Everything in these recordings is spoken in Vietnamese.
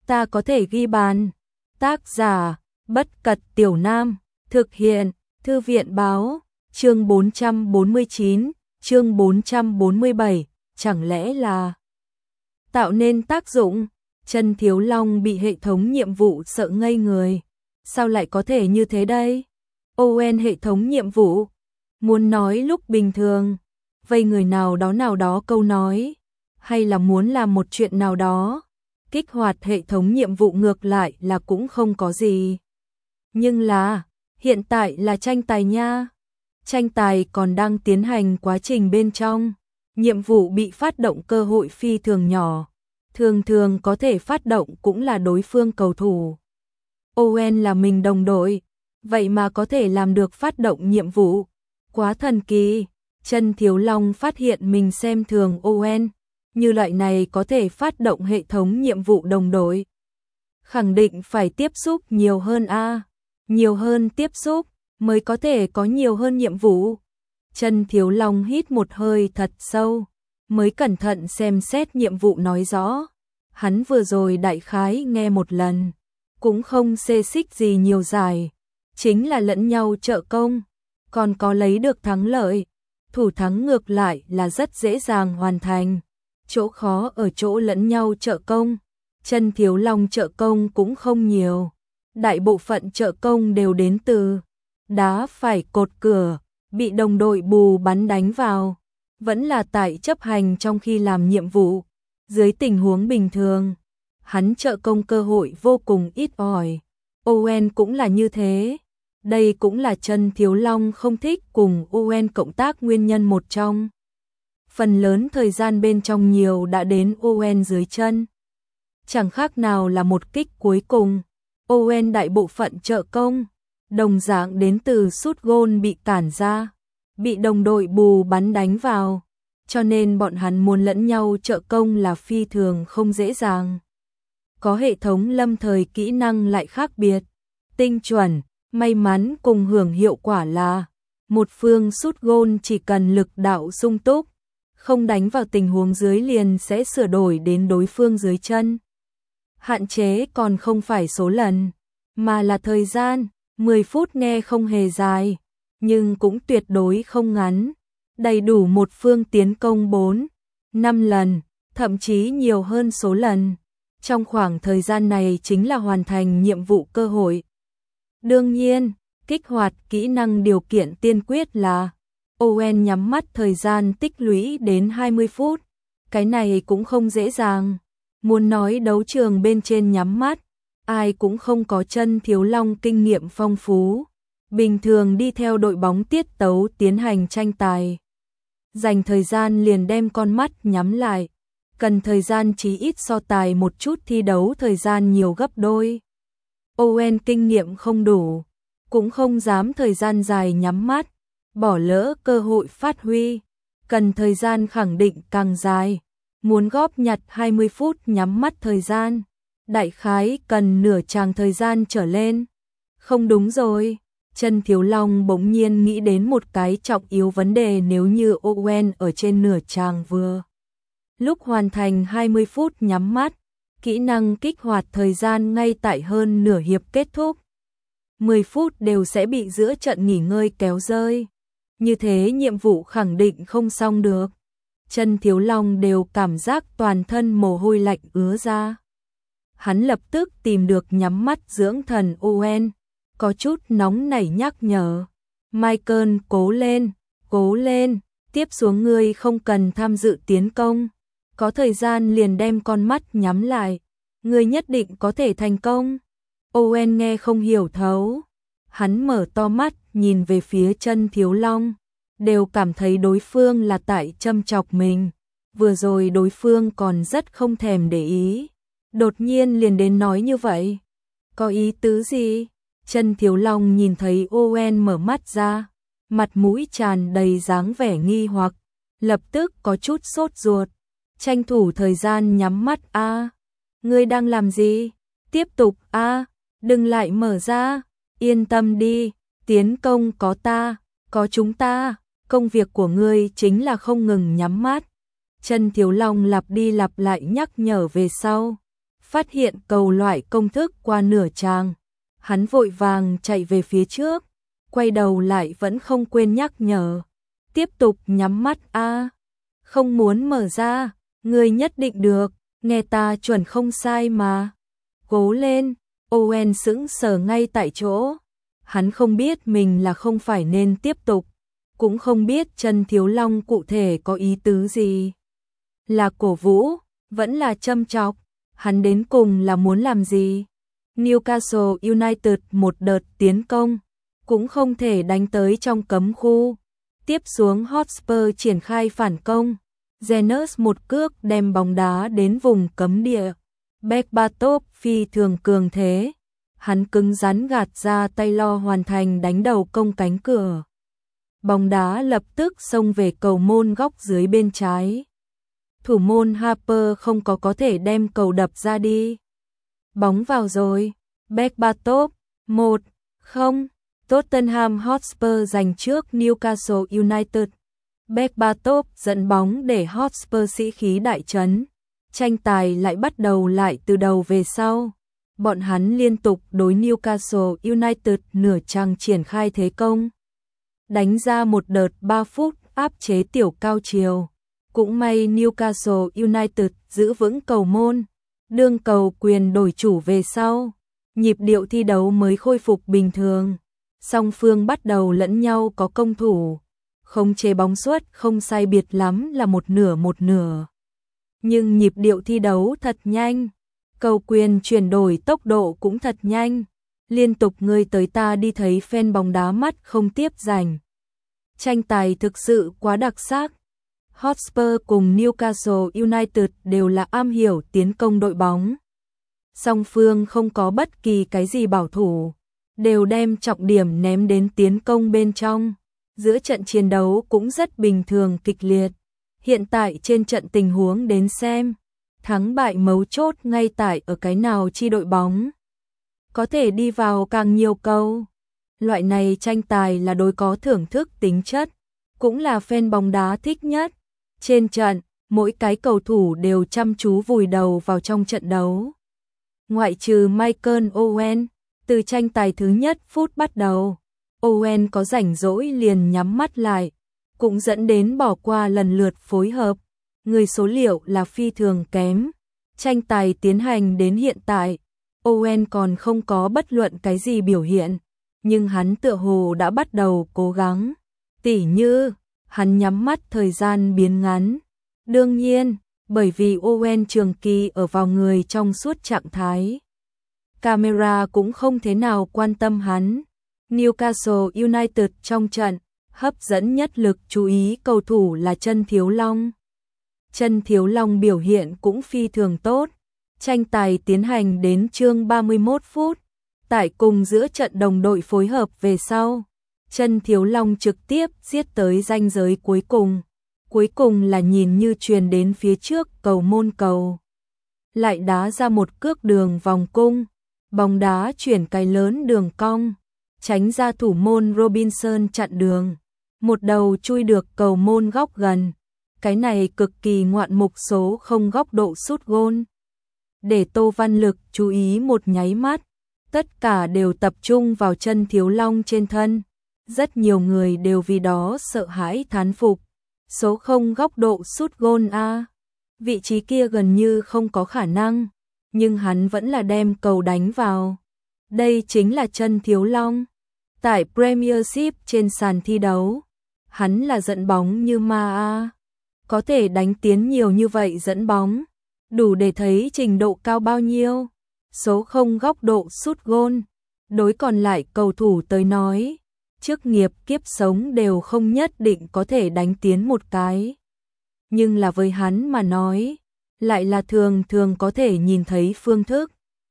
ta có thể ghi bàn. Tác giả, Bất Cật Tiểu Nam, thực hiện, Thư viện báo, chương 449, chương 447, chẳng lẽ là tạo nên tác dụng. Chân Thiếu Long bị hệ thống nhiệm vụ sợ ngây người. Sao lại có thể như thế đây? ON hệ thống nhiệm vụ, muốn nói lúc bình thường, vây người nào đó câu nói, hay là muốn làm một chuyện nào đó, kích hoạt hệ thống nhiệm vụ ngược lại là cũng không có gì. Nhưng là, hiện tại là tranh tài nha. Tranh tài còn đang tiến hành quá trình bên trong, nhiệm vụ bị phát động cơ hội phi thường nhỏ, thường có thể phát động cũng là đối phương cầu thủ. ON là mình đồng đội, vậy mà có thể làm được phát động nhiệm vụ, quá thần kỳ. Chân Thiếu Long phát hiện mình xem thường ON, như loại này có thể phát động hệ thống nhiệm vụ đồng đội, khẳng định phải tiếp xúc nhiều hơn a, nhiều hơn tiếp xúc mới có thể có nhiều hơn nhiệm vụ. Chân Thiếu Long hít một hơi thật sâu, mới cẩn thận xem xét nhiệm vụ nói rõ. Hắn vừa rồi đại khái nghe một lần, cũng không xê xích gì nhiều dài, chính là lẫn nhau trợ công, còn có lấy được thắng lợi. Thủ thắng ngược lại là rất dễ dàng hoàn thành, chỗ khó ở chỗ lẫn nhau trợ công. Chân Thiếu Long trợ công cũng không nhiều, đại bộ phận trợ công đều đến từ đá phải cột cửa, bị đồng đội bù bắn đánh vào, vẫn là tại chấp hành trong khi làm nhiệm vụ. Dưới tình huống bình thường, hắn trợ công cơ hội vô cùng ít ỏi. ON cũng là như thế. Đây cũng là Chân Thiếu Long không thích cùng ON cộng tác nguyên nhân một trong. Phần lớn thời gian bên trong nhiều đã đến ON dưới chân. Chẳng khác nào là một kích cuối cùng. ON đại bộ phận trợ công, đồng dạng đến từ sút gôn bị cản ra, bị đồng đội bù bắn đánh vào, cho nên bọn hắn muốn lẫn nhau trợ công là phi thường không dễ dàng. Có hệ thống lâm thời kỹ năng lại khác biệt, tinh chuẩn, may mắn cùng hưởng hiệu quả là một phương sút gôn chỉ cần lực đạo sung túc, không đánh vào tình huống dưới liền sẽ sửa đổi đến đối phương dưới chân. Hạn chế còn không phải số lần, mà là thời gian. 10 phút nghe không hề dài, nhưng cũng tuyệt đối không ngắn, đầy đủ một phương tiến công 4, 5 lần, thậm chí nhiều hơn số lần. Trong khoảng thời gian này chính là hoàn thành nhiệm vụ cơ hội. Đương nhiên, kích hoạt kỹ năng điều kiện tiên quyết là ON nhắm mắt thời gian tích lũy đến 20 phút. Cái này cũng không dễ dàng. Muốn nói đấu trường bên trên nhắm mắt, ai cũng không có Chân Thiếu Long kinh nghiệm phong phú. Bình thường đi theo đội bóng tiết tấu tiến hành tranh tài, dành thời gian liền đem con mắt nhắm lại, cần thời gian chí ít so tài một chút thi đấu thời gian nhiều gấp đôi. ON kinh nghiệm không đủ, cũng không dám thời gian dài nhắm mắt, bỏ lỡ cơ hội phát huy, cần thời gian khẳng định càng dài. Muốn góp nhặt 20 phút nhắm mắt thời gian, đại khái cần nửa chàng thời gian trở lên. Không đúng rồi, Chân Thiếu Long bỗng nhiên nghĩ đến một cái trọng yếu vấn đề. Nếu như ON ở trên nửa chàng vừa lúc hoàn thành 20 phút nhắm mắt, kỹ năng kích hoạt thời gian ngay tại hơn nửa hiệp kết thúc, 10 phút đều sẽ bị giữa trận nghỉ ngơi kéo rơi. Như thế nhiệm vụ khẳng định không xong được. Chân Thiếu Long đều cảm giác toàn thân mồ hôi lạnh ứa ra. Hắn lập tức tìm được nhắm mắt dưỡng thần ON, có chút nóng nảy nhắc nhở. Michael, cố lên, tiếp xuống ngươi không cần tham dự tiến công. Có thời gian liền đem con mắt nhắm lại, ngươi nhất định có thể thành công. ON nghe không hiểu thấu. Hắn mở to mắt nhìn về phía Chân Thiếu Long, đều cảm thấy đối phương là tại châm chọc mình. Vừa rồi đối phương còn rất không thèm để ý, đột nhiên liền đến nói như vậy. Có ý tứ gì? Chân Thiếu Long nhìn thấy ON mở mắt ra, mặt mũi tràn đầy dáng vẻ nghi hoặc, lập tức có chút sốt ruột. Tranh thủ thời gian nhắm mắt a. Ngươi đang làm gì? Tiếp tục a, đừng lại mở ra. Yên tâm đi, tiến công có ta, có chúng ta. Công việc của ngươi chính là không ngừng nhắm mắt. Chân Thiếu Long lặp đi lặp lại nhắc nhở về sau, phát hiện cầu loại công thức qua nửa trang. Hắn vội vàng chạy về phía trước, quay đầu lại vẫn không quên nhắc nhở. Tiếp tục nhắm mắt a, không muốn mở ra, ngươi nhất định được, nghe ta chuẩn không sai mà. Cố lên, Owen sững sờ ngay tại chỗ. Hắn không biết mình là không phải nên tiếp tục, cũng không biết Chân Thiếu Long cụ thể có ý tứ gì. Là cổ vũ, vẫn là châm chọc, hắn đến cùng là muốn làm gì? Newcastle United một đợt tiến công, cũng không thể đánh tới trong cấm khu. Tiếp xuống Hotspur triển khai phản công. Zenus một cước đem bóng đá đến vùng cấm địa. Berbatov phi thường cường thế. Hắn cứng rắn gạt ra Taylor hoàn thành đánh đầu công cánh cửa. Bóng đá lập tức xông về cầu môn góc dưới bên trái. Thủ môn Harper không có thể đem cầu đập ra đi. Bóng vào rồi. Berbatov 1-0. Tottenham Hotspur giành trước Newcastle United. Berbatov dẫn bóng để Hotspur sĩ khí đại trấn. Tranh tài lại bắt đầu lại từ đầu về sau. Bọn hắn liên tục đối Newcastle United nửa trang triển khai thế công. Đánh ra một đợt 3 phút áp chế tiểu cao chiều. Cũng may Newcastle United giữ vững cầu môn. Đương cầu quyền đổi chủ về sau. Nhịp điệu thi đấu mới khôi phục bình thường. Song phương bắt đầu lẫn nhau có công thủ. Khống chế bóng suất không sai biệt lắm là một nửa. Nhưng nhịp điệu thi đấu thật nhanh. Cầu quyền chuyển đổi tốc độ cũng thật nhanh. Liên tục ngươi tới ta đi thấy fan bóng đá mắt không tiếp rảnh. Tranh tài thực sự quá đặc sắc. Hotspur cùng Newcastle United đều là am hiểu tiến công đội bóng. Song phương không có bất kỳ cái gì bảo thủ, đều đem trọng điểm ném đến tiến công bên trong. Giữa trận chiến đấu cũng rất bình thường kịch liệt. Hiện tại trên trận tình huống đến xem, thắng bại mấu chốt ngay tại ở cái nào chi đội bóng. Có thể đi vào càng nhiều cầu. Loại này tranh tài là đối có thưởng thức tính chất, cũng là fan bóng đá thích nhất. Trên trận, mỗi cái cầu thủ đều chăm chú vùi đầu vào trong trận đấu. Ngoại trừ Michael Owen, từ tranh tài thứ nhất phút bắt đầu, Owen có rảnh rỗi liền nhắm mắt lại, cũng dẫn đến bỏ qua lần lượt phối hợp. Người số liệu là phi thường kém. Tranh tài tiến hành đến hiện tại, Owen còn không có bất luận cái gì biểu hiện, nhưng hắn tựa hồ đã bắt đầu cố gắng. Tỉ như, hắn nhắm mắt thời gian biến ngắn. Đương nhiên, bởi vì Owen trường kỳ ở vào người trong suốt trạng thái. Camera cũng không thế nào quan tâm hắn. Newcastle United trong trận, hấp dẫn nhất lực chú ý cầu thủ là Chân Thiếu Long. Chân Thiếu Long biểu hiện cũng phi thường tốt. Tranh tài tiến hành đến chương 31 phút. Tại cùng giữa trận đồng đội phối hợp về sau, Chân Thiếu Long trực tiếp giết tới ranh giới cuối cùng. Cuối cùng là nhìn như truyền đến phía trước cầu môn cầu. Lại đá ra một cước đường vòng cung. Bóng đá chuyển cái lớn đường cong. Tránh ra thủ môn Robinson chặn đường. Một đầu chui được cầu môn góc gần. Cái này cực kỳ ngoạn mục số không góc độ sút gôn. Để Tô Văn Lực chú ý một nháy mắt. Tất cả đều tập trung vào Chân Thiếu Long trên thân. Rất nhiều người đều vì đó sợ hãi thán phục. Số không góc độ sút gôn a. Vị trí kia gần như không có khả năng, nhưng hắn vẫn là đem cầu đánh vào. Đây chính là Chân Thiếu Long. Tại Premiership trên sàn thi đấu, hắn là dẫn bóng như ma a. Có thể đánh tiến nhiều như vậy dẫn bóng, đủ để thấy trình độ cao bao nhiêu. Số không góc độ sút gôn, đối còn lại cầu thủ tới nói, chức nghiệp kiếp sống đều không nhất định có thể đánh tiến một cái. Nhưng là với hắn mà nói, lại là thường thường có thể nhìn thấy phương thức.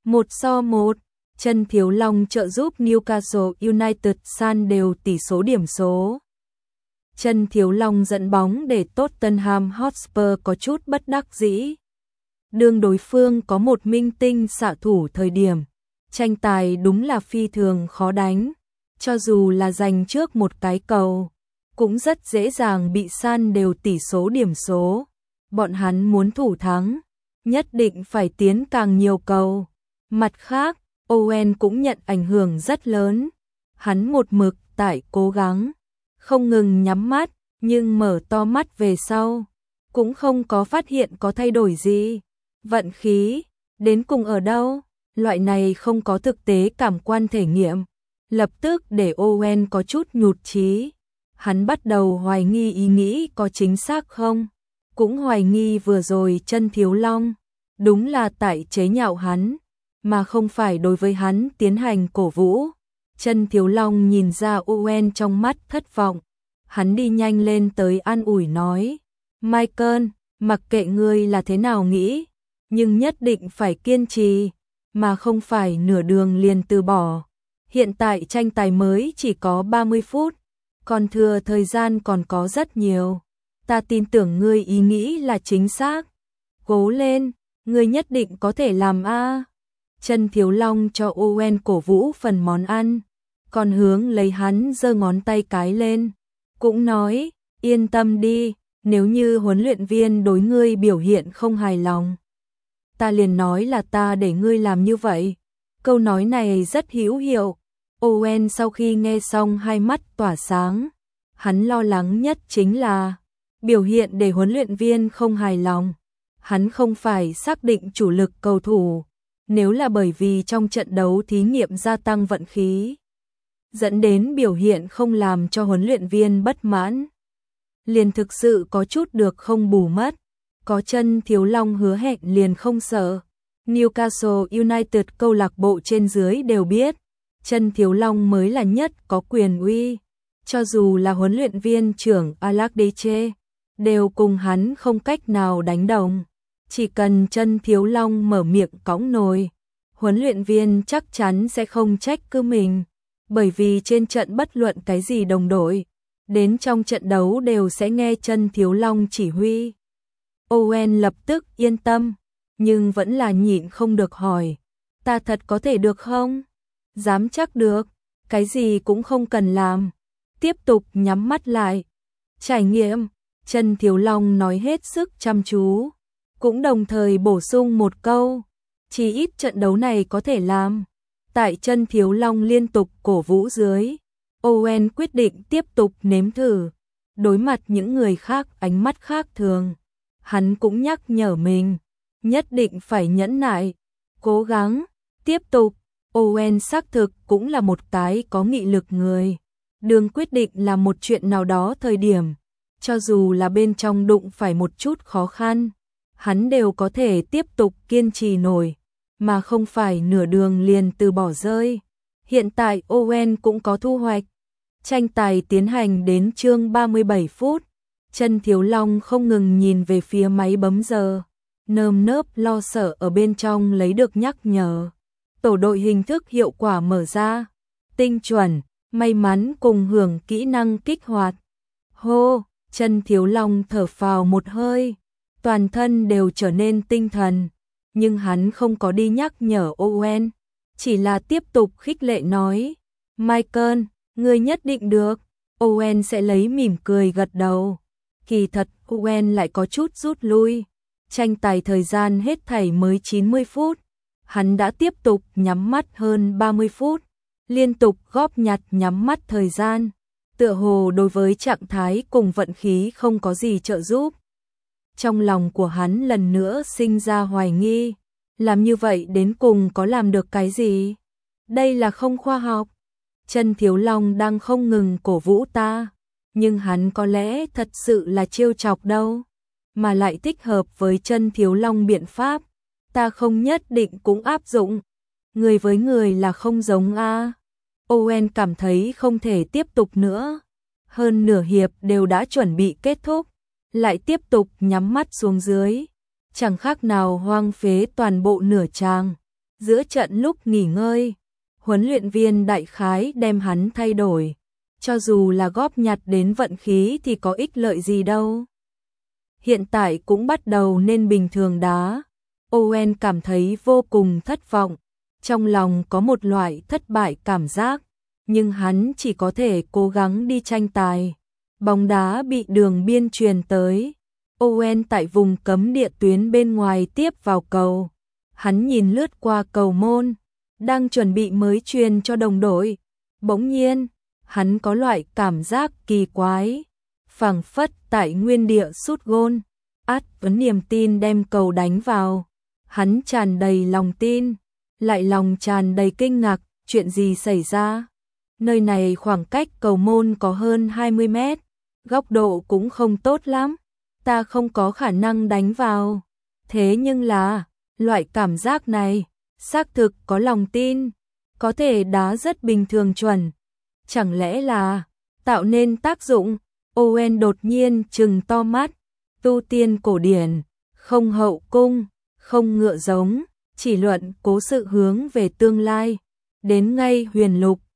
1-1, Chân Thiếu Long trợ giúp Newcastle United san đều tỷ số điểm số. Chân Thiếu Long dẫn bóng để Tottenham Hotspur có chút bất đắc dĩ. Đương đối phương có một minh tinh xạ thủ thời điểm, tranh tài đúng là phi thường khó đánh. Cho dù là giành trước một cái cầu, cũng rất dễ dàng bị san đều tỷ số điểm số. Bọn hắn muốn thủ thắng, nhất định phải tiến càng nhiều cầu. Mặt khác, Owen cũng nhận ảnh hưởng rất lớn. Hắn một mực tại cố gắng, không ngừng nhắm mắt, nhưng mở to mắt về sau, cũng không có phát hiện có thay đổi gì. Vận khí, đến cùng ở đâu? Loại này không có thực tế cảm quan thể nghiệm, lập tức để Owen có chút nhụt chí. Hắn bắt đầu hoài nghi ý nghĩ có chính xác không, cũng hoài nghi vừa rồi Chân Thiếu Long đúng là tại chế nhạo hắn, mà không phải đối với hắn tiến hành cổ vũ. Chân Thiếu Long nhìn ra Owen trong mắt thất vọng, hắn đi nhanh lên tới an ủi nói, Michael, mặc kệ ngươi là thế nào nghĩ, nhưng nhất định phải kiên trì, mà không phải nửa đường liền từ bỏ. Hiện tại tranh tài mới chỉ có 30 phút, còn thừa thời gian còn có rất nhiều. Ta tin tưởng ngươi ý nghĩ là chính xác. Cố lên, ngươi nhất định có thể làm a. Chân Thiếu Long cho Owen cổ vũ phần món ăn, còn hướng lấy hắn giơ ngón tay cái lên, cũng nói, yên tâm đi, nếu như huấn luyện viên đối ngươi biểu hiện không hài lòng, ta liền nói là ta để ngươi làm như vậy. Câu nói này rất hữu hiệu. Owen sau khi nghe xong hai mắt tỏa sáng. Hắn lo lắng nhất chính là biểu hiện để huấn luyện viên không hài lòng. Hắn không phải xác định chủ lực cầu thủ, nếu là bởi vì trong trận đấu thí nghiệm gia tăng vận khí, dẫn đến biểu hiện không làm cho huấn luyện viên bất mãn, liền thực sự có chút được không bù mất. Có Chân Thiếu Long hứa hẹn liền không sợ. Newcastle United câu lạc bộ trên dưới đều biết, Chân Thiếu Long mới là nhất có quyền uy. Cho dù là huấn luyện viên trưởng Alex Deche, đều cùng hắn không cách nào đánh đồng. Chỉ cần Chân Thiếu Long mở miệng cõng nồi, huấn luyện viên chắc chắn sẽ không trách cứ mình, bởi vì trên trận bất luận cái gì đồng đội, đến trong trận đấu đều sẽ nghe Chân Thiếu Long chỉ huy. Owen lập tức yên tâm, nhưng vẫn là nhịn không được hỏi, ta thật có thể được không? Dám chắc được, cái gì cũng không cần làm, tiếp tục nhắm mắt lại. Trải nghiệm, Chân Thiếu Long nói hết sức chăm chú, cũng đồng thời bổ sung một câu, chỉ ít trận đấu này có thể làm. Tại Chân Thiếu Long liên tục cổ vũ dưới, Owen quyết định tiếp tục nếm thử. Đối mặt những người khác ánh mắt khác thường, hắn cũng nhắc nhở mình, nhất định phải nhẫn nại, cố gắng, tiếp tục. Owen xác thực cũng là một cái có nghị lực người. Đường quyết định là một chuyện nào đó thời điểm, cho dù là bên trong đụng phải một chút khó khăn, hắn đều có thể tiếp tục kiên trì nổi, mà không phải nửa đường liền từ bỏ rơi. Hiện tại Owen cũng có thu hoạch. Tranh tài tiến hành đến chương 37 phút. Chân Thiếu Long không ngừng nhìn về phía máy bấm giờ, nơm nớp lo sợ ở bên trong lấy được nhắc nhở. Tổ đội hình thức hiệu quả mở ra, tinh chuẩn, may mắn cùng hưởng kỹ năng kích hoạt. Hô, Chân Thiếu Long thở phào một hơi, toàn thân đều trở nên tinh thần, nhưng hắn không có đi nhắc nhở Owen, chỉ là tiếp tục khích lệ nói, Michael, ngươi nhất định được. Owen sẽ lấy mỉm cười gật đầu. Kỳ thật Owen lại có chút rút lui. Tranh tài thời gian hết thảy mới 90 phút. Hắn đã tiếp tục nhắm mắt hơn 30 phút, liên tục góp nhặt nhắm mắt thời gian. Tựa hồ đối với trạng thái cùng vận khí không có gì trợ giúp. Trong lòng của hắn lần nữa sinh ra hoài nghi. Làm như vậy đến cùng có làm được cái gì? Đây là không khoa học. Chân Thiếu Long đang không ngừng cổ vũ ta, nhưng hắn có lẽ thật sự là trêu chọc đâu, mà lại thích hợp với Chân Thiếu Long biện pháp, ta không nhất định cũng áp dụng. Người với người là không giống a. Owen cảm thấy không thể tiếp tục nữa. Hơn nửa hiệp đều đã chuẩn bị kết thúc, lại tiếp tục nhắm mắt xuống dưới, chẳng khác nào hoang phế toàn bộ nửa chàng. Giữa trận lúc nghỉ ngơi, huấn luyện viên đại khái đem hắn thay đổi, cho dù là góp nhặt đến vận khí thì có ích lợi gì đâu. Hiện tại cũng bắt đầu nên bình thường đá. Owen cảm thấy vô cùng thất vọng, trong lòng có một loại thất bại cảm giác, nhưng hắn chỉ có thể cố gắng đi tranh tài. Bóng đá bị đường biên truyền tới. Owen tại vùng cấm địa tuyến bên ngoài tiếp vào cầu. Hắn nhìn lướt qua cầu môn, đang chuẩn bị mới truyền cho đồng đội. Bỗng nhiên, hắn có loại cảm giác kỳ quái, phảng phất tại nguyên địa sút gôn. Vấn niềm tin đem cầu đánh vào. Hắn tràn đầy lòng tin, lại lòng tràn đầy kinh ngạc, chuyện gì xảy ra? Nơi này khoảng cách cầu môn có hơn 20 mét, góc độ cũng không tốt lắm, ta không có khả năng đánh vào. Thế nhưng là, loại cảm giác này, xác thực có lòng tin, có thể đá rất bình thường chuẩn. Chẳng lẽ là tạo nên tác dụng? Owen đột nhiên trừng to mắt, tu tiên cổ điển, không hậu cung, không ngựa giống, chỉ luận cố sự hướng về tương lai, đến ngay huyền lục,